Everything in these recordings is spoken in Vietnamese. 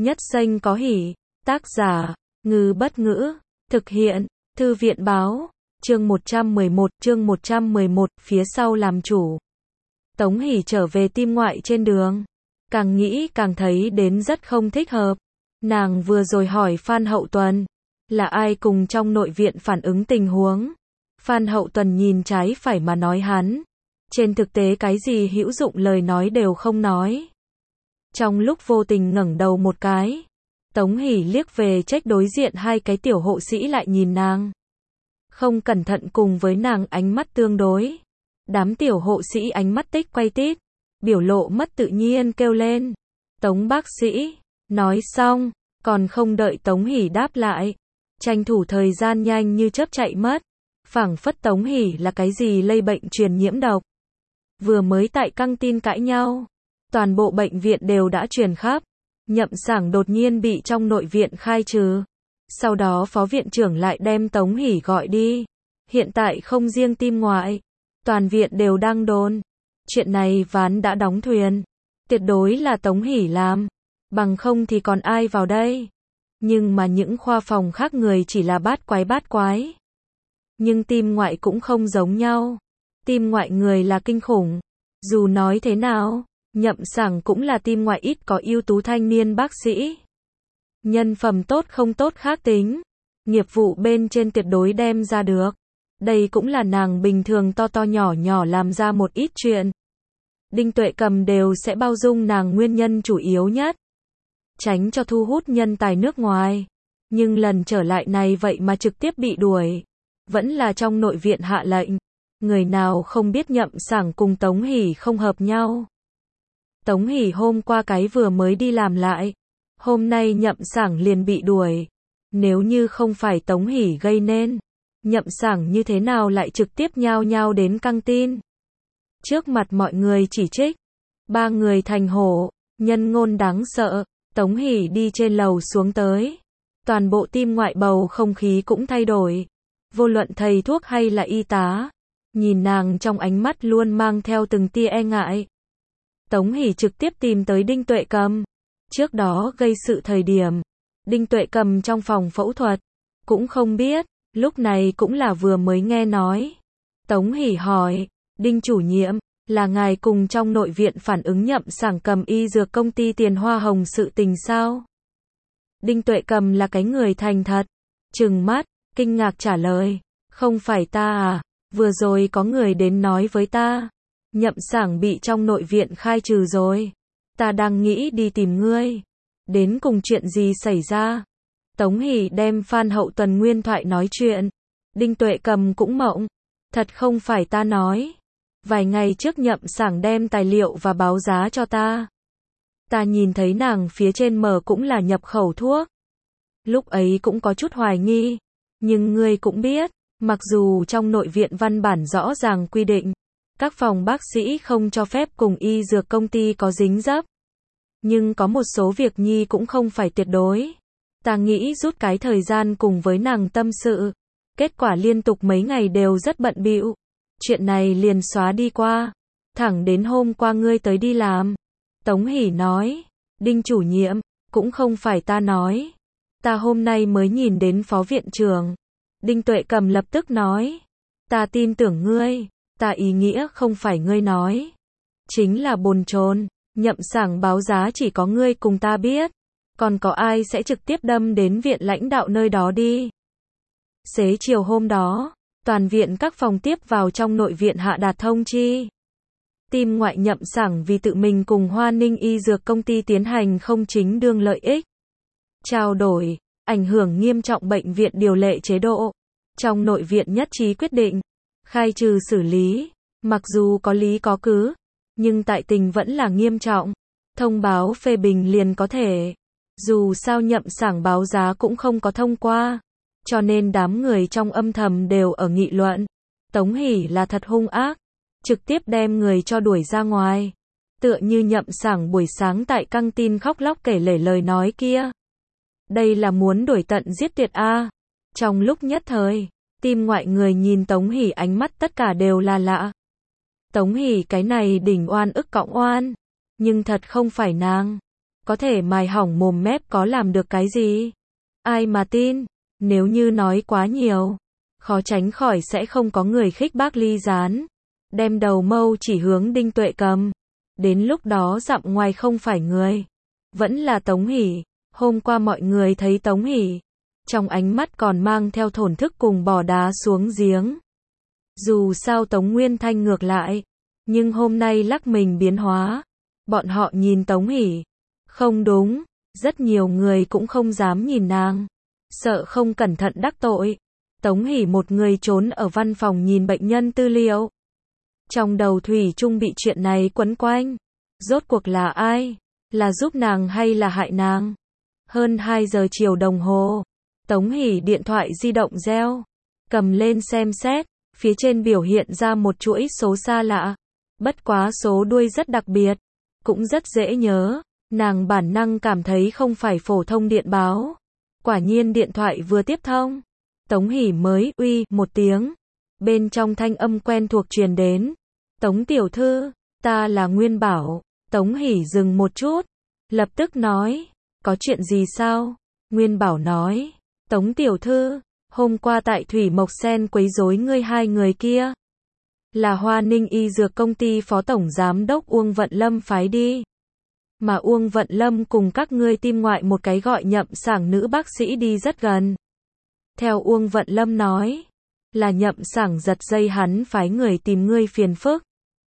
Nhất danh có hỷ. Tác giả, Ngư Bất Ngữ. Thực hiện, Thư viện Báo. Chương 111, phía sau làm chủ. Tống Hỷ trở về Tim Ngoại trên đường. Càng nghĩ càng thấy đến rất không thích hợp. Nàng vừa rồi hỏi Phan Hậu Tuần, là ai cùng trong nội viện phản ứng tình huống. Phan Hậu Tuần nhìn trái phải mà nói hắn. Trên thực tế cái gì hữu dụng lời nói đều không nói. Trong lúc vô tình ngẩng đầu một cái, Tống Hỷ liếc về trách đối diện hai cái tiểu hộ sĩ lại nhìn nàng. Không cẩn thận cùng với nàng ánh mắt tương đối. Đám tiểu hộ sĩ ánh mắt tích quay tít, biểu lộ mất tự nhiên kêu lên. Tống bác sĩ, nói xong, còn không đợi Tống Hỷ đáp lại. Tranh thủ thời gian nhanh như chớp chạy mất. Phảng phất Tống Hỷ là cái gì lây bệnh truyền nhiễm độc. Vừa mới tại căng tin cãi nhau, toàn bộ bệnh viện đều đã truyền khắp. Nhậm Sảng đột nhiên bị trong nội viện khai trừ. Sau đó phó viện trưởng lại đem Tống Hỷ gọi đi. Hiện tại không riêng Tim Ngoại, toàn viện đều đang đồn. Chuyện này ván đã đóng thuyền. Tuyệt đối là Tống Hỷ làm. Bằng không thì còn ai vào đây. Nhưng mà những khoa phòng khác người chỉ là bát quái. Nhưng Tim Ngoại cũng không giống nhau. Tim Ngoại người là kinh khủng. Dù nói thế nào, Nhậm Sảng cũng là Tim Ngoại ít có ưu tú thanh niên bác sĩ. Nhân phẩm tốt không tốt khác tính. Nghiệp vụ bên trên tuyệt đối đem ra được. Đây cũng là nàng bình thường to nhỏ làm ra một ít chuyện. Đinh Tuệ Cầm đều sẽ bao dung nàng nguyên nhân chủ yếu nhất. Tránh cho thu hút nhân tài nước ngoài. Nhưng lần trở lại này vậy mà trực tiếp bị đuổi. Vẫn là trong nội viện hạ lệnh. Người nào không biết Nhậm Sảng cùng Tống Hỷ không hợp nhau. Tống Hỷ hôm qua cái vừa mới đi làm lại. Hôm nay Nhậm Sảng liền bị đuổi. Nếu như không phải Tống Hỷ gây nên, Nhậm Sảng như thế nào lại trực tiếp nhao nhao đến căng tin. Trước mặt mọi người chỉ trích. Ba người thành hổ, nhân ngôn đáng sợ. Tống Hỷ đi trên lầu xuống tới. Toàn bộ Tim Ngoại bầu không khí cũng thay đổi. Vô luận thầy thuốc hay là y tá, nhìn nàng trong ánh mắt luôn mang theo từng tia e ngại. Tống Hỷ trực tiếp tìm tới Đinh Tuệ Cầm. Trước đó gây sự thời điểm, Đinh Tuệ Cầm trong phòng phẫu thuật, cũng không biết, lúc này cũng là vừa mới nghe nói. Tống Hỷ hỏi, Đinh chủ nhiệm, là ngài cùng trong nội viện phản ứng Nhậm Sảng cầm y dược công ty tiền hoa hồng sự tình sao? Đinh Tuệ Cầm là cái người thành thật, trừng mắt, kinh ngạc trả lời, không phải ta à, vừa rồi có người đến nói với ta, Nhậm Sảng bị trong nội viện khai trừ rồi, ta đang nghĩ đi tìm ngươi, đến cùng chuyện gì xảy ra? Tống Hỷ đem Phan Hậu Tuần nguyên thoại nói chuyện, Đinh Tuệ Cầm cũng mộng, thật không phải ta nói, vài ngày trước Nhậm Sảng đem tài liệu và báo giá cho ta. Ta nhìn thấy nàng phía trên mở cũng là nhập khẩu thuốc. Lúc ấy cũng có chút hoài nghi. Nhưng ngươi cũng biết, mặc dù trong nội viện văn bản rõ ràng quy định, các phòng bác sĩ không cho phép cùng y dược công ty có dính dấp. Nhưng có một số việc nhi cũng không phải tuyệt đối. Ta nghĩ rút cái thời gian cùng với nàng tâm sự. Kết quả liên tục mấy ngày đều rất bận bịu. Chuyện này liền xóa đi qua. Thẳng đến hôm qua ngươi tới đi làm. Tống Hỷ nói, Đinh chủ nhiệm, cũng không phải ta nói. Ta hôm nay mới nhìn đến phó viện trưởng. Đinh Tuệ Cầm lập tức nói, ta tin tưởng ngươi, ta ý nghĩa không phải ngươi nói. Chính là bồn chồn, Nhậm Sảng báo giá chỉ có ngươi cùng ta biết. Còn có ai sẽ trực tiếp đâm đến viện lãnh đạo nơi đó đi. Xế chiều hôm đó, toàn viện các phòng tiếp vào trong nội viện hạ đạt thông chi. Tim Ngoại Nhậm Sảng vì tự mình cùng Hoa Ninh y dược công ty tiến hành không chính đương lợi ích. Trao đổi, ảnh hưởng nghiêm trọng bệnh viện điều lệ chế độ. Trong nội viện nhất trí quyết định, khai trừ xử lý, mặc dù có lý có cứ, nhưng tại tình vẫn là nghiêm trọng. Thông báo phê bình liền có thể. Dù sao Nhậm Sảng báo giá cũng không có thông qua. Cho nên đám người trong âm thầm đều ở nghị luận. Tống Hỷ là thật hung ác. Trực tiếp đem người cho đuổi ra ngoài. Tựa như Nhậm Sảng buổi sáng tại căng tin khóc lóc kể lể lời nói kia. Đây là muốn đuổi tận giết tuyệt a. Trong lúc nhất thời, Tim Ngoại người nhìn Tống Hỷ ánh mắt tất cả đều là lạ. Tống Hỷ cái này đỉnh oan ức cõng oan. Nhưng thật không phải nàng. có thể mài hỏng mồm mép có làm được cái gì? Ai mà tin, nếu như nói quá nhiều, khó tránh khỏi sẽ không có người khích bác ly gián, đem đầu mâu chỉ hướng Đinh Tuệ Cầm. Đến lúc đó dặm ngoài không phải người, vẫn là Tống Hỷ. Hôm qua mọi người thấy Tống Hỷ, trong ánh mắt còn mang theo thổn thức cùng bỏ đá xuống giếng. Dù sao Tống Nguyên Thanh ngược lại, nhưng hôm nay lắc mình biến hóa. Bọn họ nhìn Tống Hỷ, không đúng, rất nhiều người cũng không dám nhìn nàng, sợ không cẩn thận đắc tội. Tống Hỷ một người trốn ở văn phòng nhìn bệnh nhân tư liệu. Trong đầu thủy chung bị chuyện này quấn quanh. Rốt cuộc là ai? Là giúp nàng hay là hại nàng? Hơn 2 giờ chiều đồng hồ, Tống Hỷ điện thoại di động reo, cầm lên xem xét, phía trên biểu hiện ra một chuỗi số xa lạ. Bất quá số đuôi rất đặc biệt, cũng rất dễ nhớ, nàng bản năng cảm thấy không phải phổ thông điện báo. Quả nhiên điện thoại vừa tiếp thông, Tống Hỷ mới uy một tiếng, bên trong thanh âm quen thuộc truyền đến. Tống tiểu thư, ta là Nguyên Bảo. Tống Hỷ dừng một chút, lập tức nói, có chuyện gì sao? Nguyên Bảo nói, Tống tiểu thư, hôm qua tại Thủy Mộc Sen quấy rối ngươi hai người kia, là Hoa Ninh Y Dược Công ty phó tổng giám đốc Uông Vận Lâm phái đi. Mà Uông Vận Lâm cùng các ngươi tim ngoại một cái gọi Nhậm Sảng nữ bác sĩ đi rất gần. Theo Uông Vận Lâm nói, là Nhậm Sảng giật dây hắn phái người tìm ngươi phiền phức.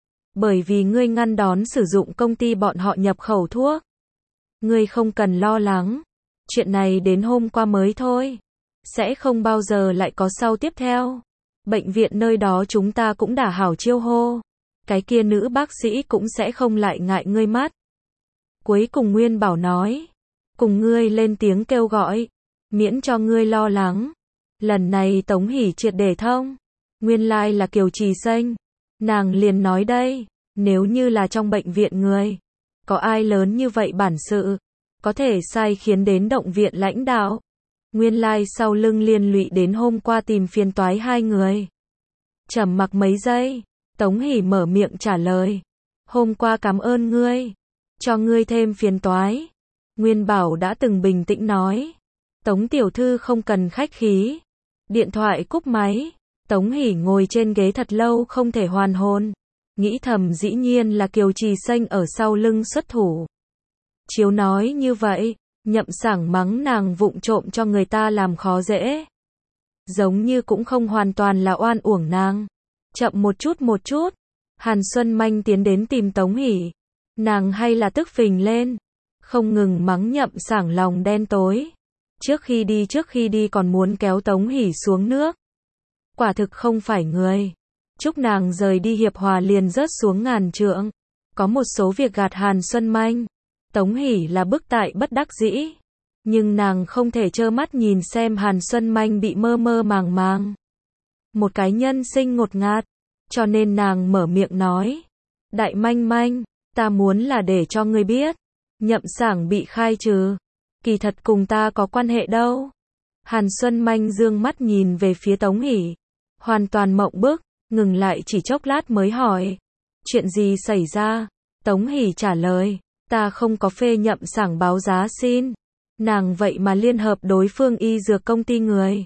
Bởi vì ngươi ngăn đón sử dụng công ty bọn họ nhập khẩu thuốc. Ngươi không cần lo lắng, chuyện này đến hôm qua mới thôi, sẽ không bao giờ lại có sau tiếp theo. Bệnh viện nơi đó chúng ta cũng đã hảo chiêu hô, cái kia nữ bác sĩ cũng sẽ không lại ngại ngươi mắt. Cuối cùng Nguyên Bảo nói, cùng ngươi lên tiếng kêu gọi, miễn cho ngươi lo lắng. Lần này Tống Hỷ triệt để thông, nguyên lai là Kiều Trì Xanh. Nàng liền nói đây, nếu như là trong bệnh viện người, có ai lớn như vậy bản sự, có thể sai khiến đến động viện lãnh đạo. Nguyên lai sau lưng liên lụy đến hôm qua tìm phiền toái hai người. Trầm mặc mấy giây, Tống Hỷ mở miệng trả lời. Hôm qua cảm ơn ngươi, cho ngươi thêm phiền toái. Nguyên Bảo đã từng bình tĩnh nói. Tống tiểu thư không cần khách khí. Điện thoại cúp máy. Tống Hỷ ngồi trên ghế thật lâu không thể hoàn hồn. Nghĩ thầm dĩ nhiên là Kiều Trì Xanh ở sau lưng xuất thủ. Chiếu nói như vậy, Nhậm Sảng mắng nàng vụng trộm cho người ta làm khó dễ. Giống như cũng không hoàn toàn là oan uổng nàng. Chậm một chút, Hàn Xuân Manh tiến đến tìm Tống Hỷ. Nàng hay là tức phình lên, không ngừng mắng Nhậm Sảng lòng đen tối. Trước khi đi còn muốn kéo Tống Hỷ xuống nước. Quả thực không phải người. Chúc nàng rời đi hiệp hòa liền rớt xuống ngàn trượng. Có một số việc gạt Hàn Xuân Manh. Tống Hỷ là bức tại bất đắc dĩ. Nhưng nàng không thể trơ mắt nhìn xem Hàn Xuân Manh bị mơ mơ màng màng. Một cái nhân sinh ngột ngạt. Cho nên nàng mở miệng nói. Đại Manh Manh, ta muốn là để cho ngươi biết. Nhậm Sảng bị khai trừ. Kỳ thật cùng ta có quan hệ đâu. Hàn Xuân Manh dương mắt nhìn về phía Tống Hỷ. Hoàn toàn mộng bức, ngừng lại chỉ chốc lát mới hỏi. Chuyện gì xảy ra? Tống Hỷ trả lời. Ta không có phê Nhậm Sảng báo giá xin. Nàng vậy mà liên hợp đối phương y dược công ty người.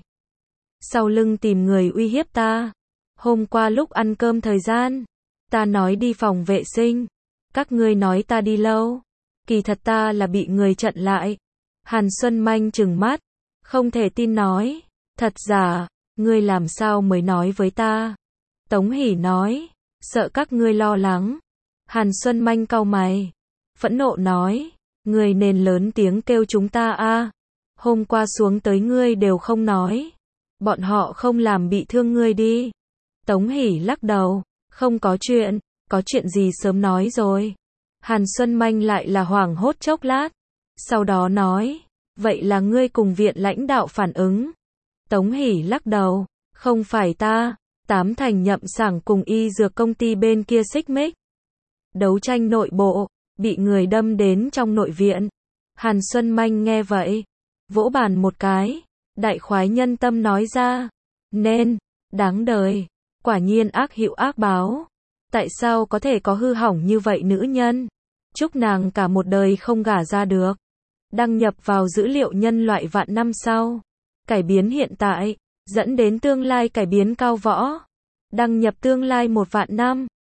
Sau lưng tìm người uy hiếp ta. Hôm qua lúc ăn cơm thời gian, ta nói đi phòng vệ sinh. Các ngươi nói ta đi lâu. Kỳ thật ta là bị người chặn lại. Hàn Xuân Manh trừng mắt, không thể tin nói. Thật giả, ngươi làm sao mới nói với ta? Tống Hỷ nói, sợ các ngươi lo lắng. Hàn Xuân Manh cau mày, phẫn nộ nói, ngươi nên lớn tiếng kêu chúng ta a. Hôm qua xuống tới ngươi đều không nói. Bọn họ không làm bị thương ngươi đi. Tống Hỷ lắc đầu, không có chuyện gì sớm nói rồi. Hàn Xuân Manh lại là hoảng hốt chốc lát. Sau đó nói, vậy là ngươi cùng viện lãnh đạo phản ứng. Tống Hỷ lắc đầu, không phải ta, 8 thành Nhậm Sảng cùng y dược công ty bên kia xích mích. Đấu tranh nội bộ, bị người đâm đến trong nội viện. Hàn Xuân Manh nghe vậy, vỗ bàn một cái, đại khoái nhân tâm nói ra. Nên, đáng đời, quả nhiên ác hữu ác báo. Tại sao có thể có hư hỏng như vậy nữ nhân? Chúc nàng cả một đời không gả ra được. Đăng nhập vào dữ liệu nhân loại vạn năm sau. Cải biến hiện tại, dẫn đến tương lai cải biến cao võ. Đăng nhập tương lai 1 vạn năm.